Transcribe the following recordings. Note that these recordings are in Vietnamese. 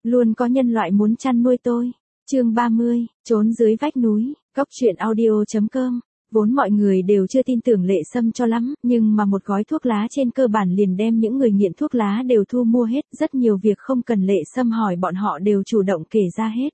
Luôn có nhân loại muốn chăn nuôi tôi. Chương 30, trốn dưới vách núi, Cóc truyện audio.com. Vốn mọi người đều chưa tin tưởng Lệ Sâm cho lắm, nhưng mà một gói thuốc lá trên cơ bản liền đem những người nghiện thuốc lá đều thu mua hết, rất nhiều việc không cần Lệ Sâm hỏi bọn họ đều chủ động kể ra hết.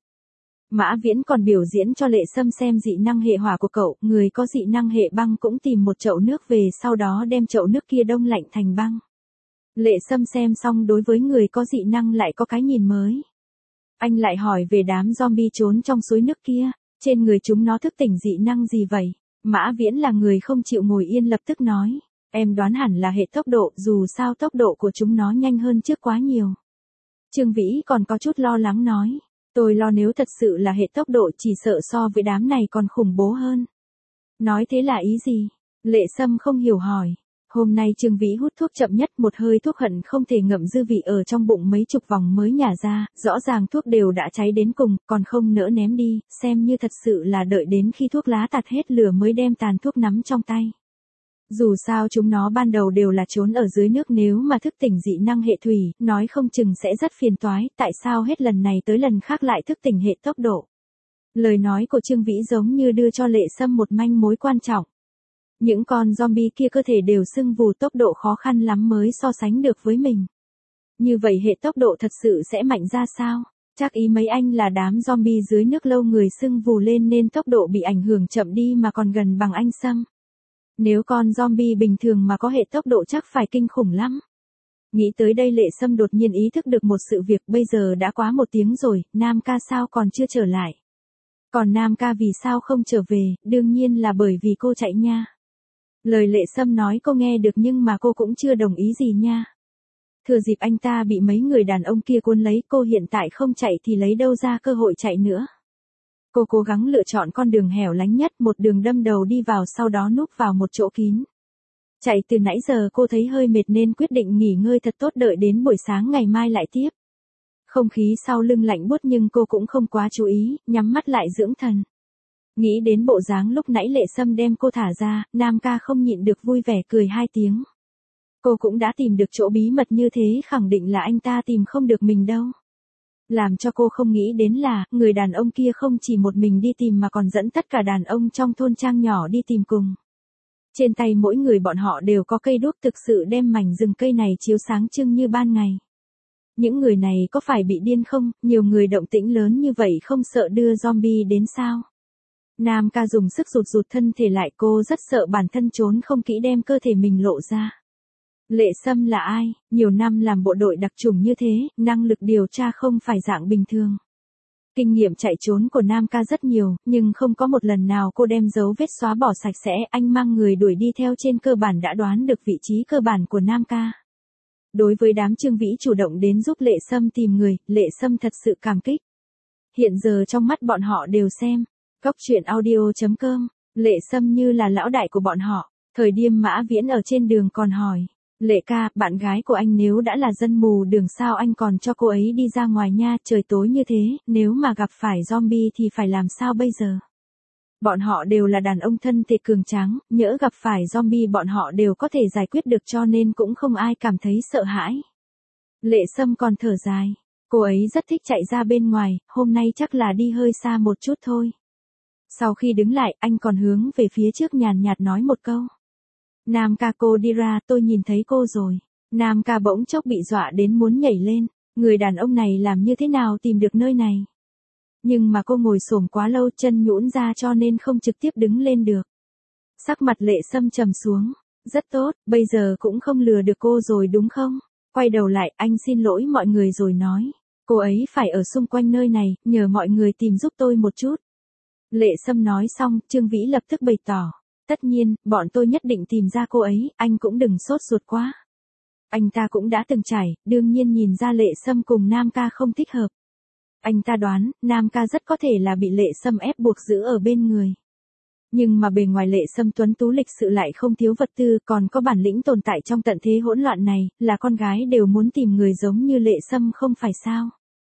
Mã Viễn còn biểu diễn cho Lệ Sâm xem dị năng hệ hỏa của cậu, người có dị năng hệ băng cũng tìm một chậu nước về sau đó đem chậu nước kia đông lạnh thành băng. Lệ Sâm xem xong đối với người có dị năng lại có cái nhìn mới. Anh lại hỏi về đám zombie trốn trong suối nước kia, trên người chúng nó thức tỉnh dị năng gì vậy? Mã Viễn là người không chịu ngồi yên lập tức nói, em đoán hẳn là hệ tốc độ, dù sao tốc độ của chúng nó nhanh hơn trước quá nhiều. Trương Vĩ còn có chút lo lắng nói, tôi lo nếu thật sự là hệ tốc độ chỉ sợ so với đám này còn khủng bố hơn. Nói thế là ý gì? Lệ Sâm không hiểu hỏi. Hôm nay Trương Vĩ hút thuốc chậm nhất, một hơi thuốc hận không thể ngậm dư vị ở trong bụng mấy chục vòng mới nhả ra, rõ ràng thuốc đều đã cháy đến cùng, còn không nỡ ném đi, xem như thật sự là đợi đến khi thuốc lá tạt hết lửa mới đem tàn thuốc nắm trong tay. Dù sao chúng nó ban đầu đều là trốn ở dưới nước, nếu mà thức tỉnh dị năng hệ thủy, nói không chừng sẽ rất phiền toái, tại sao hết lần này tới lần khác lại thức tỉnh hệ tốc độ. Lời nói của Trương Vĩ giống như đưa cho Lệ Sâm một manh mối quan trọng. Những con zombie kia cơ thể đều sưng vù, tốc độ khó khăn lắm mới so sánh được với mình. Như vậy hệ tốc độ thật sự sẽ mạnh ra sao? Chắc ý mấy anh là đám zombie dưới nước lâu người sưng vù lên nên tốc độ bị ảnh hưởng chậm đi mà còn gần bằng anh Sâm. Nếu con zombie bình thường mà có hệ tốc độ chắc phải kinh khủng lắm. Nghĩ tới đây Lệ Sâm đột nhiên ý thức được một sự việc, bây giờ đã quá 1 tiếng rồi, Nam ca sao còn chưa trở lại? Còn Nam ca vì sao không trở về? Đương nhiên là bởi vì cô chạy nha. Lời Lệ Sâm nói cô nghe được nhưng mà cô cũng chưa đồng ý gì nha. Thừa dịp anh ta bị mấy người đàn ông kia cuốn lấy, cô hiện tại không chạy thì lấy đâu ra cơ hội chạy nữa. Cô cố gắng lựa chọn con đường hẻo lánh nhất, một đường đâm đầu đi vào, sau đó núp vào một chỗ kín. Chạy từ nãy giờ cô thấy hơi mệt nên quyết định nghỉ ngơi thật tốt, đợi đến buổi sáng ngày mai lại tiếp. Không khí sau lưng lạnh buốt nhưng cô cũng không quá chú ý, nhắm mắt lại dưỡng thần. Nghĩ đến bộ dáng lúc nãy Lệ Sâm đem cô thả ra, Nam ca không nhịn được vui vẻ cười 2 tiếng. Cô cũng đã tìm được chỗ bí mật như thế, khẳng định là anh ta tìm không được mình đâu. Làm cho cô không nghĩ đến là, người đàn ông kia không chỉ một mình đi tìm mà còn dẫn tất cả đàn ông trong thôn trang nhỏ đi tìm cùng. Trên tay mỗi người bọn họ đều có cây đuốc, thực sự đem mảnh rừng cây này chiếu sáng trưng như ban ngày. Những người này có phải bị điên không, nhiều người động tĩnh lớn như vậy không sợ đưa zombie đến sao? Nam ca dùng sức rụt rụt thân thể lại, cô rất sợ bản thân trốn không kỹ đem cơ thể mình lộ ra. Lệ Sâm là ai? Nhiều năm làm bộ đội đặc chủng như thế, năng lực điều tra không phải dạng bình thường. Kinh nghiệm chạy trốn của Nam ca rất nhiều, nhưng không có một lần nào cô đem dấu vết xóa bỏ sạch sẽ. Anh mang người đuổi đi theo trên cơ bản đã đoán được vị trí cơ bản của Nam ca. Đối với đám Trương Vĩ chủ động đến giúp Lệ Sâm tìm người, Lệ Sâm thật sự cảm kích. Hiện giờ trong mắt bọn họ đều xem Cóc truyện audio.com, Lệ Sâm như là lão đại của bọn họ. Thời điểm Mã Viễn ở trên đường còn hỏi, Lệ ca, bạn gái của anh nếu đã là dân mù đường sao anh còn cho cô ấy đi ra ngoài nha, trời tối như thế, nếu mà gặp phải zombie thì phải làm sao bây giờ? Bọn họ đều là đàn ông thân thể cường tráng, nhỡ gặp phải zombie bọn họ đều có thể giải quyết được, cho nên cũng không ai cảm thấy sợ hãi. Lệ Sâm còn thở dài, cô ấy rất thích chạy ra bên ngoài, hôm nay chắc là đi hơi xa một chút thôi. Sau khi đứng lại, anh còn hướng về phía trước nhàn nhạt nói một câu. Nam ca, cô đi ra, tôi nhìn thấy cô rồi. Nam ca bỗng chốc bị dọa đến muốn nhảy lên, người đàn ông này làm như thế nào tìm được nơi này. Nhưng mà cô ngồi xổm quá lâu, chân nhũn ra cho nên không trực tiếp đứng lên được. Sắc mặt Lệ Sâm trầm xuống, rất tốt, bây giờ cũng không lừa được cô rồi đúng không? Quay đầu lại, anh xin lỗi mọi người rồi nói, cô ấy phải ở xung quanh nơi này, nhờ mọi người tìm giúp tôi một chút. Lệ Sâm nói xong, Trương Vĩ lập tức bày tỏ. Tất nhiên, bọn tôi nhất định tìm ra cô ấy, anh cũng đừng sốt ruột quá. Anh ta cũng đã từng trải, đương nhiên nhìn ra Lệ Sâm cùng Nam ca không thích hợp. Anh ta đoán, Nam ca rất có thể là bị Lệ Sâm ép buộc giữ ở bên người. Nhưng mà bề ngoài Lệ Sâm tuấn tú lịch sự lại không thiếu vật tư, còn có bản lĩnh tồn tại trong tận thế hỗn loạn này, là con gái đều muốn tìm người giống như Lệ Sâm không phải sao?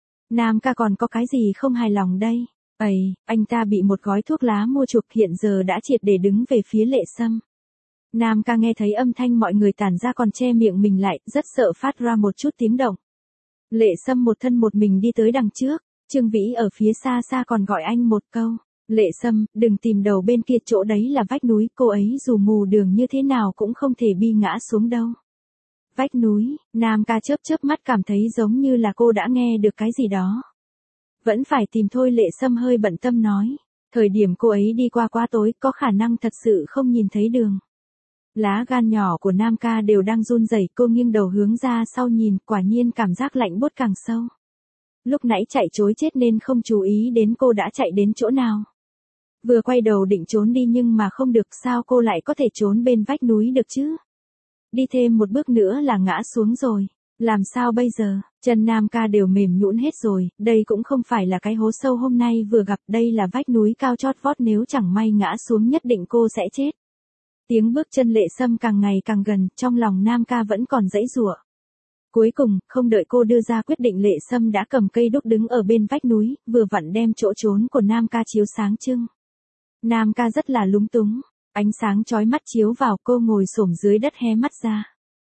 Nam ca còn có cái gì không hài lòng đây? Anh ta bị một gói thuốc lá mua chuộc, hiện giờ đã triệt để đứng về phía Lệ Sâm. Nam ca nghe thấy âm thanh mọi người tản ra còn che miệng mình lại, rất sợ phát ra một chút tiếng động. Lệ Sâm một thân một mình đi tới đằng trước, Trương Vĩ ở phía xa xa còn gọi anh một câu. Lệ Sâm, đừng tìm đầu bên kia, chỗ đấy là vách núi, cô ấy dù mù đường như thế nào cũng không thể bi ngã xuống đâu. Vách núi, Nam ca chớp chớp mắt cảm thấy giống như là cô đã nghe được cái gì đó. Vẫn phải tìm thôi, Lệ Sâm hơi bận tâm nói. Thời điểm cô ấy đi qua quá tối, có khả năng thật sự không nhìn thấy đường. Lá gan nhỏ của Nam ca đều đang run rẩy, cô nghiêng đầu hướng ra sau nhìn, quả nhiên cảm giác lạnh buốt càng sâu. Lúc nãy chạy trối chết nên không chú ý đến cô đã chạy đến chỗ nào. Vừa quay đầu định trốn đi nhưng mà không được, sao cô lại có thể trốn bên vách núi được chứ? Đi thêm một bước nữa là ngã xuống rồi. Làm sao bây giờ? Chân Nam ca đều mềm nhũn hết rồi, đây cũng không phải là cái hố sâu hôm nay vừa gặp, đây là vách núi cao chót vót, nếu chẳng may ngã xuống nhất định cô sẽ chết. Tiếng bước chân Lệ Sâm càng ngày càng gần, trong lòng Nam ca vẫn còn giãy giụa. Cuối cùng, không đợi cô đưa ra quyết định, Lệ Sâm đã cầm cây đúc đứng ở bên vách núi, vừa vặn đem chỗ trốn của Nam ca chiếu sáng trưng. Nam ca rất là lúng túng, ánh sáng chói mắt chiếu vào, cô ngồi xổm dưới đất hé mắt ra.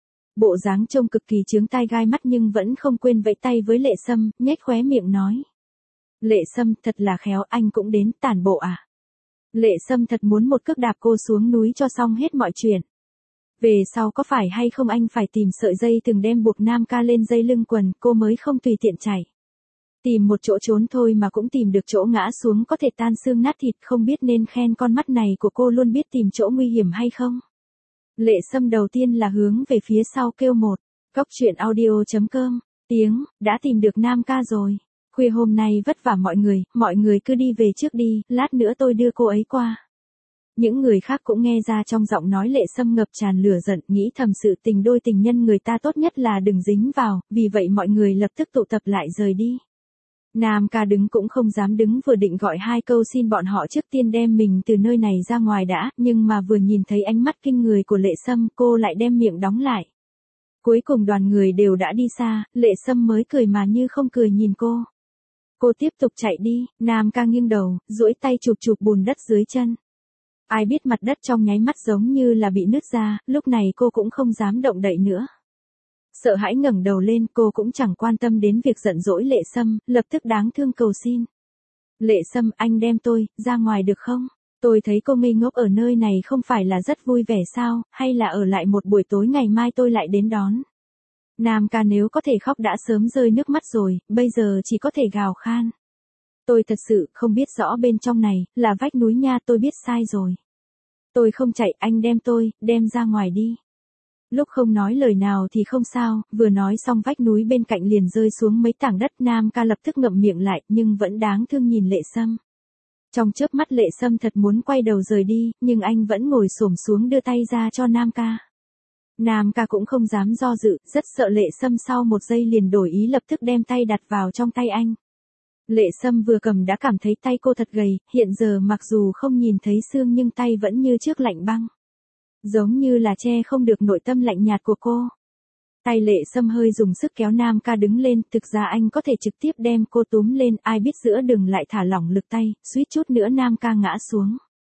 Bộ dáng trông cực kỳ chướng tai gai mắt nhưng vẫn không quên vẫy tay với Lệ Sâm, nhếch khóe miệng nói. Lệ Sâm, thật là khéo, anh cũng đến tản bộ à? Lệ Sâm thật muốn một cước đạp cô xuống núi cho xong hết mọi chuyện. Về sau có phải hay không anh phải tìm sợi dây từng đem buộc Nam ca lên dây lưng quần, cô mới không tùy tiện chạy. Tìm một chỗ trốn thôi mà cũng tìm được chỗ ngã xuống có thể tan xương nát thịt, không biết nên khen con mắt này của cô luôn biết tìm chỗ nguy hiểm hay không. Lệ Sâm đầu tiên là hướng về phía sau kêu một. Cóc truyện audio.com. Tiếng, đã tìm được Nam ca rồi. Khuya hôm nay vất vả mọi người cứ đi về trước đi, lát nữa tôi đưa cô ấy qua. Những người khác cũng nghe ra trong giọng nói Lệ Sâm ngập tràn lửa giận, nghĩ thầm sự tình đôi tình nhân người ta tốt nhất là đừng dính vào, vì vậy mọi người lập tức tụ tập lại rời đi. Nam ca đứng cũng không dám đứng, vừa định gọi hai câu xin bọn họ trước tiên đem mình từ nơi này ra ngoài đã, nhưng mà vừa nhìn thấy ánh mắt kinh người của Lệ Sâm, cô lại đem miệng đóng lại. Cuối cùng đoàn người đều đã đi xa, Lệ Sâm mới cười mà như không cười nhìn cô. Cô tiếp tục chạy đi, Nam ca nghiêng đầu, duỗi tay chụp chụp bùn đất dưới chân. Ai biết mặt đất trong nháy mắt giống như là bị nứt ra, lúc này cô cũng không dám động đậy nữa. Sợ hãi ngẩng đầu lên, cô cũng chẳng quan tâm đến việc giận dỗi Lệ Sâm, lập tức đáng thương cầu xin. Lệ Sâm, anh đem tôi ra ngoài được không? Tôi thấy cô ngây ngốc ở nơi này không phải là rất vui vẻ sao, hay là ở lại một buổi tối ngày mai tôi lại đến đón. Nam ca nếu có thể khóc đã sớm rơi nước mắt rồi, bây giờ chỉ có thể gào khan. Tôi thật sự không biết rõ bên trong này là vách núi nha, tôi biết sai rồi. Tôi không chạy, anh đem ra ngoài đi. Lúc không nói lời nào thì không sao, vừa nói xong vách núi bên cạnh liền rơi xuống mấy tảng đất, Nam ca lập tức ngậm miệng lại nhưng vẫn đáng thương nhìn Lệ Sâm. Trong chớp mắt Lệ Sâm thật muốn quay đầu rời đi, nhưng anh vẫn ngồi xổm xuống đưa tay ra cho Nam ca. Nam ca cũng không dám do dự, rất sợ Lệ Sâm sau một giây liền đổi ý, lập tức đem tay đặt vào trong tay anh. Lệ Sâm vừa cầm đã cảm thấy tay cô thật gầy, hiện giờ mặc dù không nhìn thấy xương nhưng tay vẫn như trước lạnh băng. Giống như là che không được nội tâm lạnh nhạt của cô. Tay Lệ Sâm hơi dùng sức kéo Nam ca đứng lên, thực ra anh có thể trực tiếp đem cô túm lên, ai biết giữa đường lại thả lỏng lực tay, suýt chút nữa Nam ca ngã xuống.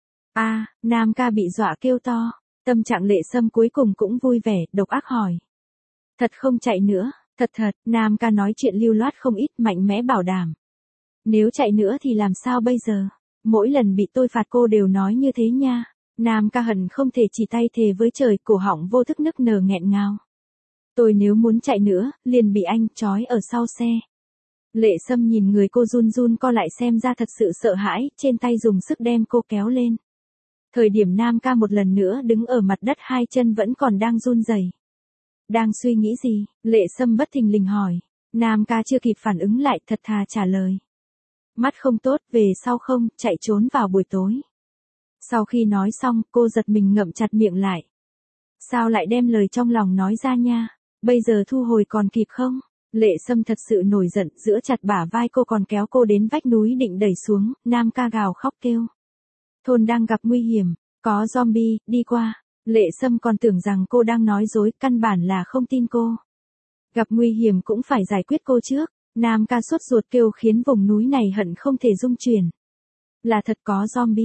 Nam ca bị dọa kêu to, tâm trạng Lệ Sâm cuối cùng cũng vui vẻ, độc ác hỏi. Thật không chạy nữa? Thật, Nam ca nói chuyện lưu loát không ít, mạnh mẽ bảo đảm. Nếu chạy nữa thì làm sao bây giờ? Mỗi lần bị tôi phạt cô đều nói như thế nha. Nam ca hận không thể chỉ tay thề với trời, cổ họng vô thức nức nở nghẹn ngào. Tôi nếu muốn chạy nữa, liền bị anh trói ở sau xe. Lệ Sâm nhìn người cô run run co lại xem ra thật sự sợ hãi, trên tay dùng sức đem cô kéo lên. Thời điểm Nam ca một lần nữa đứng ở mặt đất, hai chân vẫn còn đang run rẩy. Đang suy nghĩ gì? Lệ Sâm bất thình lình hỏi. Nam ca chưa kịp phản ứng lại, thật thà trả lời. Mắt không tốt, về sau không, chạy trốn vào buổi tối. Sau khi nói xong, cô giật mình ngậm chặt miệng lại. Sao lại đem lời trong lòng nói ra nha? Bây giờ thu hồi còn kịp không? Lệ Sâm thật sự nổi giận, giữ chặt bả vai cô còn kéo cô đến vách núi định đẩy xuống, Nam ca gào khóc kêu. Thôn đang gặp nguy hiểm, có zombie, đi qua. Lệ Sâm còn tưởng rằng cô đang nói dối, căn bản là không tin cô. Gặp nguy hiểm cũng phải giải quyết cô trước. Nam ca sốt ruột kêu khiến vùng núi này hận không thể rung chuyển. Là thật có zombie.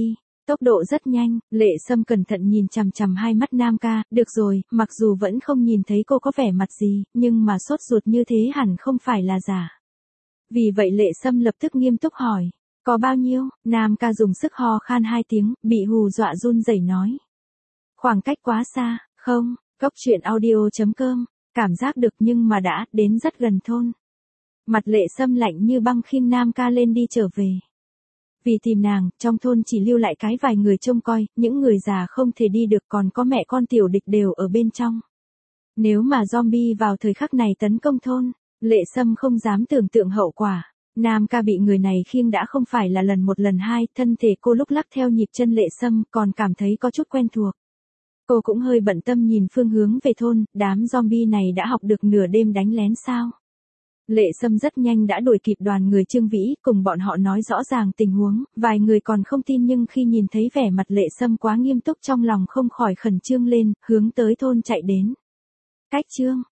Tốc độ rất nhanh, Lệ Sâm cẩn thận nhìn chằm chằm hai mắt Nam ca, được rồi, mặc dù vẫn không nhìn thấy cô có vẻ mặt gì, nhưng mà sốt ruột như thế hẳn không phải là giả. Vì vậy Lệ Sâm lập tức nghiêm túc hỏi, có bao nhiêu? Nam ca dùng sức ho khan 2 tiếng, bị hù dọa run rẩy nói. Khoảng cách quá xa, không, Cốc truyện audio.com, cảm giác được nhưng mà đã đến rất gần thôn. Mặt Lệ Sâm lạnh như băng khiêng Nam ca lên đi trở về. Vì tìm nàng, trong thôn chỉ lưu lại cái vài người trông coi, những người già không thể đi được còn có mẹ con tiểu địch đều ở bên trong. Nếu mà zombie vào thời khắc này tấn công thôn, Lệ Sâm không dám tưởng tượng hậu quả. Nam ca bị người này khiêng đã không phải là lần một lần hai, thân thể cô lúc lắc theo nhịp chân Lệ Sâm còn cảm thấy có chút quen thuộc. Cô cũng hơi bận tâm nhìn phương hướng về thôn, đám zombie này đã học được nửa đêm đánh lén sao. Lệ Sâm rất nhanh đã đuổi kịp đoàn người Trương Vĩ, cùng bọn họ nói rõ ràng tình huống, vài người còn không tin nhưng khi nhìn thấy vẻ mặt Lệ Sâm quá nghiêm túc trong lòng không khỏi khẩn trương lên, hướng tới thôn chạy đến. Cách chương